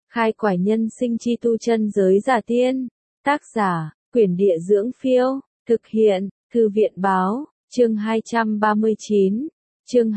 Khai quải nhân sinh chi tu chân giới giả tiên. Tác giả, Quyển Địa Dưỡng Phiêu. Thực hiện, Thư viện Báo. Chương 239. Chương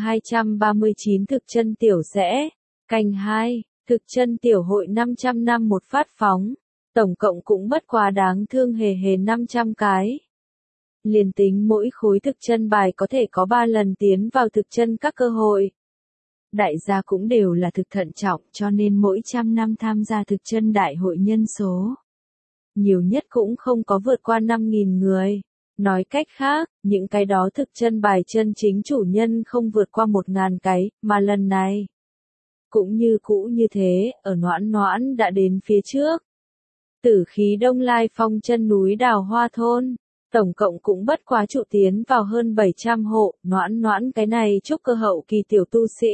239 Thực chân tiểu sẽ. Canh 2. Thực chân tiểu hội 500 năm một phát phóng. Tổng cộng cũng bất quá đáng thương hề 500 cái. Liền tính mỗi khối thực chân bài có thể có 3 lần tiến vào thực chân các cơ hội. Đại gia cũng đều là thực thận trọng, cho nên mỗi trăm năm tham gia thực chân đại hội nhân số nhiều nhất cũng không có vượt qua 5.000 người. Nói cách khác, những cái đó thực chân bài chân chính chủ nhân không vượt qua 1.000 cái, mà lần này cũng như cũ như thế, ở Noãn đã đến phía trước. Tử khí Đông Lai Phong chân núi Đào Hoa thôn, tổng cộng cũng bất quá trụ tiến vào hơn 700 hộ. Noãn cái này trúc cơ hậu kỳ tiểu tu sĩ,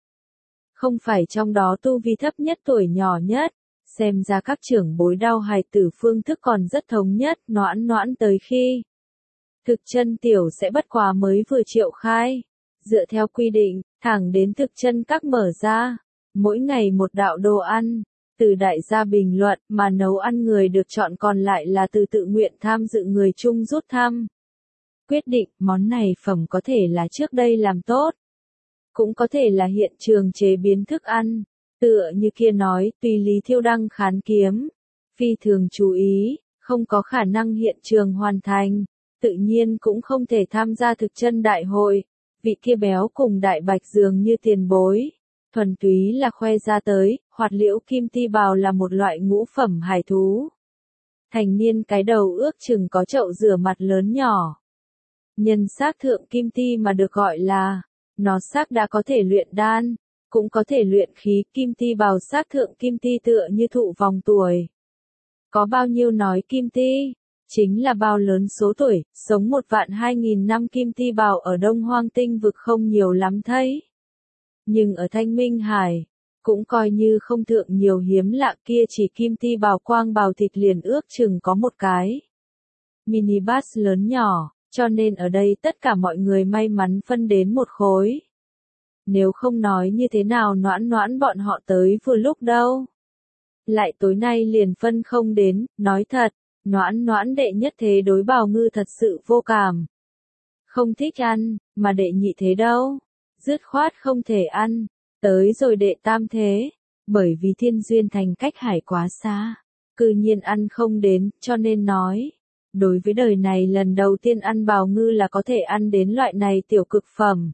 không phải trong đó tu vi thấp nhất, tuổi nhỏ nhất. Xem ra các trưởng bối đau hài tử phương thức còn rất thống nhất. Noãn tới khi thực chân tiểu sẽ bất quá mới vừa triệu khai. Dựa theo quy định, thẳng đến thực chân các mở ra, mỗi ngày một đạo đồ ăn, từ đại gia bình luận mà nấu ăn người được chọn, còn lại là từ tự nguyện tham dự người chung rút thăm. Quyết định món này phẩm có thể là trước đây làm tốt, cũng có thể là hiện trường chế biến thức ăn. Tựa như kia nói, tùy Lý Thiêu Đăng khán kiếm, phi thường chú ý, không có khả năng hiện trường hoàn thành, tự nhiên cũng không thể tham gia thực chân đại hội. Vị kia béo cùng đại bạch dường như tiền bối, thuần túy là khoe ra tới. Hoạt liễu kim ti bào là một loại ngũ phẩm hải thú. Thành niên cái đầu ước chừng có chậu rửa mặt lớn nhỏ. Nhân xác thượng kim ti mà được gọi là, nó xác đã có thể luyện đan, cũng có thể luyện khí. Kim ti bào xác thượng kim ti tựa như thụ vòng tuổi. Có bao nhiêu nói kim ti, chính là bao lớn số tuổi. Sống 1.200.000 năm kim ti bào ở Đông Hoang tinh vực không nhiều lắm thấy. Nhưng ở Thanh Minh Hải, cũng coi như không thượng nhiều hiếm lạ. Kia chỉ kim ti bào quang bào thịt liền ước chừng có một cái mini bát lớn nhỏ, cho nên ở đây tất cả mọi người may mắn phân đến một khối. Nếu không nói như thế nào Noãn bọn họ tới vừa lúc đâu. Lại tối nay liền phân không đến. Nói thật, Noãn đệ nhất thế đối bào ngư thật sự vô cảm, không thích ăn, mà đệ nhị thế đâu, dứt khoát không thể ăn. Tới rồi đệ tam thế, bởi vì Thiên Duyên Thành cách hải quá xa, cư nhiên ăn không đến, cho nên nói, đối với đời này lần đầu tiên ăn bào ngư là có thể ăn đến loại này tiểu cực phẩm.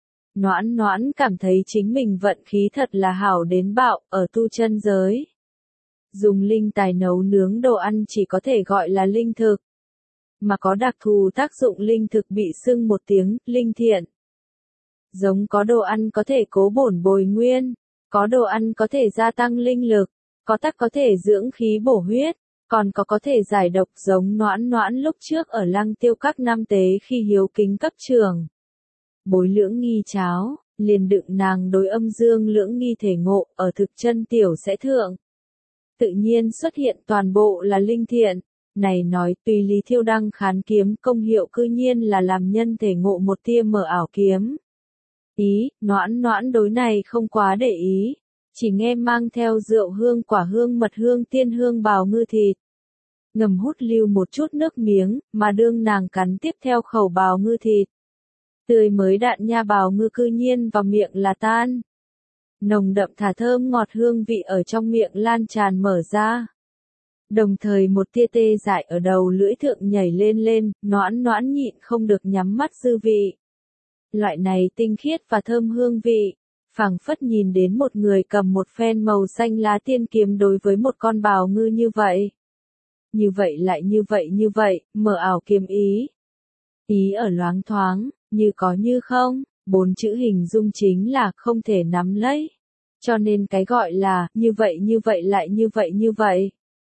Noãn cảm thấy chính mình vận khí thật là hảo đến bạo. Ở tu chân giới, dùng linh tài nấu nướng đồ ăn chỉ có thể gọi là linh thực, mà có đặc thù tác dụng linh thực bị xưng một tiếng linh thiện. Giống có đồ ăn có thể cố bổn bồi nguyên, có đồ ăn có thể gia tăng linh lực, có tắc có thể dưỡng khí bổ huyết, còn có thể giải độc. Giống Noãn lúc trước ở Lăng Tiêu các năm tế khi hiếu kính cấp trường bối lưỡng nghi cháo, liền đựng nàng đối âm dương lưỡng nghi thể ngộ. Ở thực chân tiểu sẽ thượng, tự nhiên xuất hiện toàn bộ là linh thiện. Này nói tùy Lý Thiêu Đăng khán kiếm công hiệu cư nhiên là làm nhân thể ngộ một tia mờ ảo kiếm ý. Noãn đối này không quá để ý, chỉ nghe mang theo rượu hương, quả hương, mật hương, tiên hương bào ngư thịt, ngầm hút lưu một chút nước miếng, mà đương nàng cắn tiếp theo khẩu bào ngư thịt, tươi mới đạn nha bào ngư cư nhiên vào miệng là tan. Nồng đậm thả thơm ngọt hương vị ở trong miệng lan tràn mở ra. Đồng thời một tia tê dại ở đầu lưỡi thượng nhảy lên, Noãn nhịn không được nhắm mắt dư vị. Loại này tinh khiết và thơm hương vị, phảng phất nhìn đến một người cầm một phen màu xanh lá tiên kiếm đối với một con bào ngư như vậy. Như vậy lại như vậy, mờ ảo kiếm ý. Ý ở loáng thoáng, như có như không, 4 chữ hình dung chính là không thể nắm lấy. Cho nên cái gọi là, như vậy lại như vậy.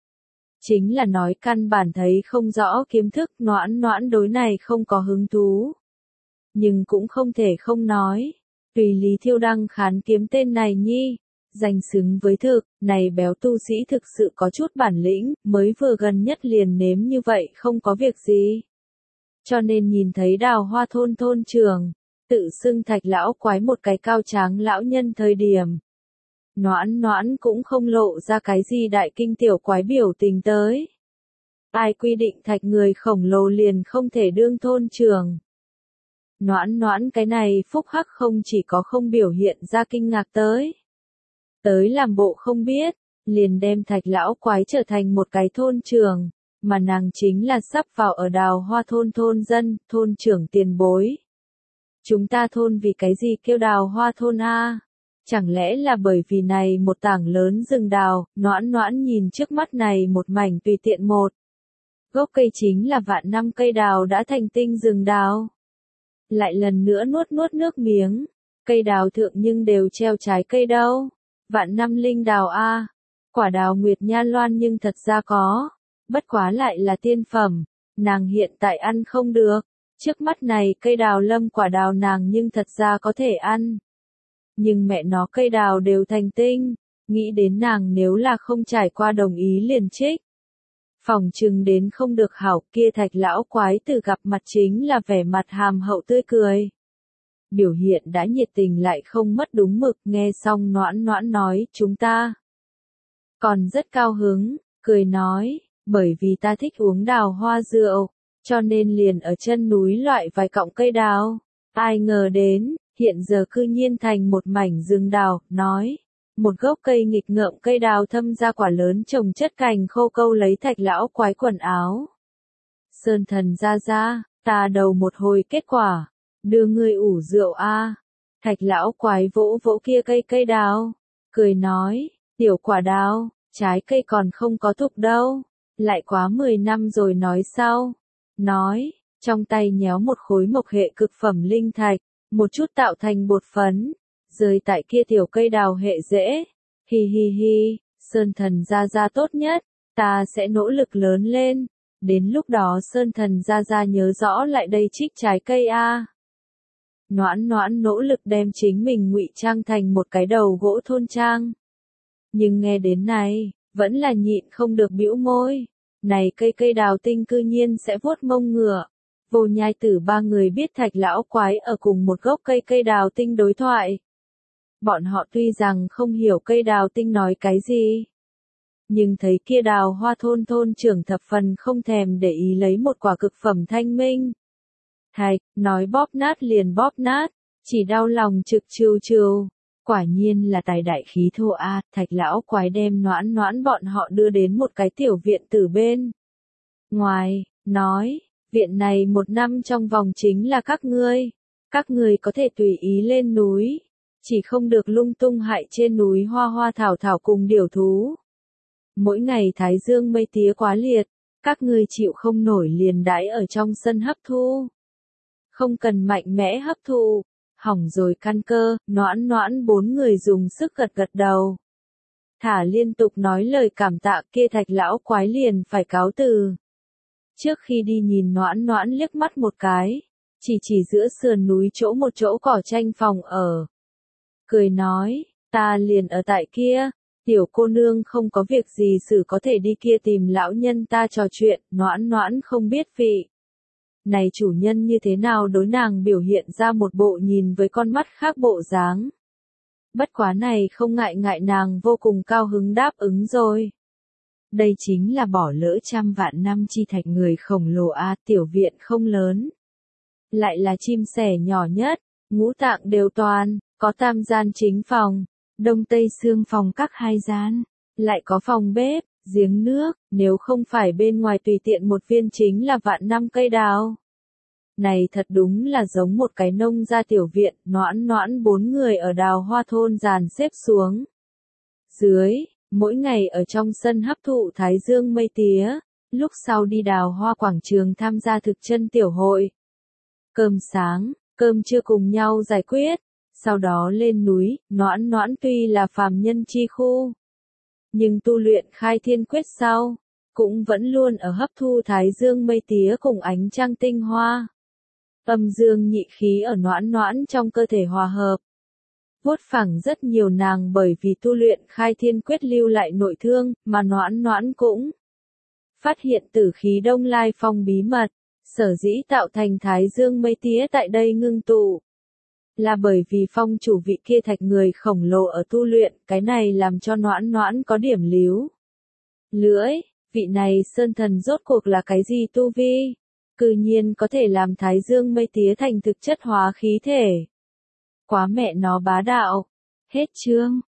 Chính là nói căn bản thấy không rõ kiếm thức. Noãn đối này không có hứng thú. Nhưng cũng không thể không nói, tùy Lý Thiêu Đăng khán kiếm tên này nhi, danh xứng với thực. Này béo tu sĩ thực sự có chút bản lĩnh, mới vừa gần nhất liền nếm như vậy không có việc gì. Cho nên nhìn thấy Đào Hoa thôn trưởng, tự xưng Thạch lão quái một cái cao tráng lão nhân thời điểm, Noãn noãn cũng không lộ ra cái gì đại kinh tiểu quái biểu tình tới. Ai quy định thạch người khổng lồ liền không thể đương thôn trưởng. Noãn noãn cái này phúc hắc không chỉ có không biểu hiện ra kinh ngạc tới làm bộ không biết, liền đem thạch lão quái trở thành một cái thôn trưởng, mà nàng chính là sắp vào ở Đào Hoa thôn thôn dân, thôn trưởng tiền bối. Chúng ta thôn vì cái gì kêu Đào Hoa thôn a? Chẳng lẽ là bởi vì này một tảng lớn rừng đào, noãn noãn nhìn trước mắt này một mảnh tùy tiện một. Gốc cây chính là vạn năm cây đào đã thành tinh rừng đào. Lại lần nữa nuốt nước miếng, cây đào thượng nhưng đều treo trái cây đâu. Vạn năm linh đào a, quả đào Nguyệt Nha Loan nhưng thật ra có, bất quá lại là tiên phẩm, nàng hiện tại ăn không được, trước mắt này cây đào lâm quả đào nàng nhưng thật ra có thể ăn. Nhưng mẹ nó cây đào đều thành tinh, nghĩ đến nàng nếu là không trải qua đồng ý liền trích. Phòng chừng đến không được hảo, kia thạch lão quái từ gặp mặt chính là vẻ mặt hàm hậu tươi cười. Biểu hiện đã nhiệt tình lại không mất đúng mực, nghe xong noãn noãn nói, chúng ta còn rất cao hứng, cười nói, bởi vì ta thích uống đào hoa rượu, cho nên liền ở chân núi loại vài cọng cây đào. Ai ngờ đến, hiện giờ cư nhiên thành một mảnh rừng đào, nói, một gốc cây nghịch ngợm cây đào thâm ra quả lớn trồng chất cành khô câu lấy thạch lão quái quần áo. Sơn thần ra, ta đầu một hồi kết quả, đưa ngươi ủ rượu a. Thạch lão quái vỗ vỗ kia cây đào, cười nói, tiểu quả đào, trái cây còn không có thục đâu, lại quá 10 năm rồi nói sau. Nói, trong tay nhéo một khối mộc hệ cực phẩm linh thạch, một chút tạo thành bột phấn, rơi tại kia tiểu cây đào hệ rễ. Hi hi hi, Sơn thần ra tốt nhất, ta sẽ nỗ lực lớn lên, đến lúc đó Sơn thần ra nhớ rõ lại đây trích trái cây a. Noãn noãn nỗ lực đem chính mình ngụy trang thành một cái đầu gỗ thôn trang. Nhưng nghe đến này, vẫn là nhịn không được bĩu môi. Này cây đào tinh cư nhiên sẽ vuốt mông ngựa. Vô Nhai Tử ba người biết thạch lão quái ở cùng một gốc cây đào tinh đối thoại. Bọn họ tuy rằng không hiểu cây đào tinh nói cái gì, nhưng thấy kia Đào Hoa thôn thôn trưởng thập phần không thèm để ý lấy một quả cực phẩm thanh minh. Thạch, nói bóp nát liền bóp nát, chỉ đau lòng trực trừ. Quả nhiên là tài đại khí thô a. Thạch lão quái đem noãn noãn bọn họ đưa đến một cái tiểu viện từ bên ngoài, nói, viện này một năm trong vòng chính là các ngươi có thể tùy ý lên núi, chỉ không được lung tung hại trên núi hoa thảo thảo cùng điểu thú. Mỗi ngày thái dương mây tía quá liệt, các ngươi chịu không nổi liền đãi ở trong sân hấp thu. Không cần mạnh mẽ hấp thụ, hỏng rồi căn cơ, noãn noãn bốn người dùng sức gật đầu. Thả liên tục nói lời cảm tạ, kia thạch lão quái liền phải cáo từ. Trước khi đi nhìn noãn noãn liếc mắt một cái, chỉ giữa sườn núi một chỗ cỏ tranh phòng ở. Cười nói, ta liền ở tại kia, tiểu cô nương không có việc gì xử có thể đi kia tìm lão nhân ta trò chuyện, noãn noãn không biết vị. Này chủ nhân như thế nào đối nàng biểu hiện ra một bộ nhìn với con mắt khác bộ dáng. Bất quá này không ngại nàng vô cùng cao hứng đáp ứng rồi. Đây chính là bỏ lỡ trăm vạn năm chi thạch người khổng lồ a. Tiểu viện không lớn, lại là chim sẻ nhỏ nhất, ngũ tạng đều toàn, có tam gian chính phòng, đông tây xương phòng các hai gian, lại có phòng bếp, giếng nước, nếu không phải bên ngoài tùy tiện một viên chính là vạn năm cây đào. Này thật đúng là giống một cái nông gia tiểu viện, noãn noãn bốn người ở Đào Hoa thôn dàn xếp xuống. Dưới, mỗi ngày ở trong sân hấp thụ thái dương mây tía, lúc sau đi Đào Hoa quảng trường tham gia thực chân tiểu hội. Cơm sáng, cơm trưa cùng nhau giải quyết, sau đó lên núi, noãn noãn tuy là phàm nhân chi khu, nhưng tu luyện khai thiên quyết sau, cũng vẫn luôn ở hấp thu thái dương mây tía cùng ánh trăng tinh hoa. Âm dương nhị khí ở noãn noãn trong cơ thể hòa hợp. Vuốt phẳng rất nhiều nàng bởi vì tu luyện khai thiên quyết lưu lại nội thương, mà noãn noãn cũng phát hiện tử khí Đông Lai Phong bí mật, sở dĩ tạo thành thái dương mây tía tại đây ngưng tụ. Là bởi vì phong chủ vị kia thạch người khổng lồ ở tu luyện, cái này làm cho Noãn Noãn có điểm líu lưỡi, vị này sơn thần rốt cuộc là cái gì tu vi? Cư nhiên có thể làm Thái Dương mây tía thành thực chất hóa khí thể. Quá mẹ nó bá đạo. Hết chương.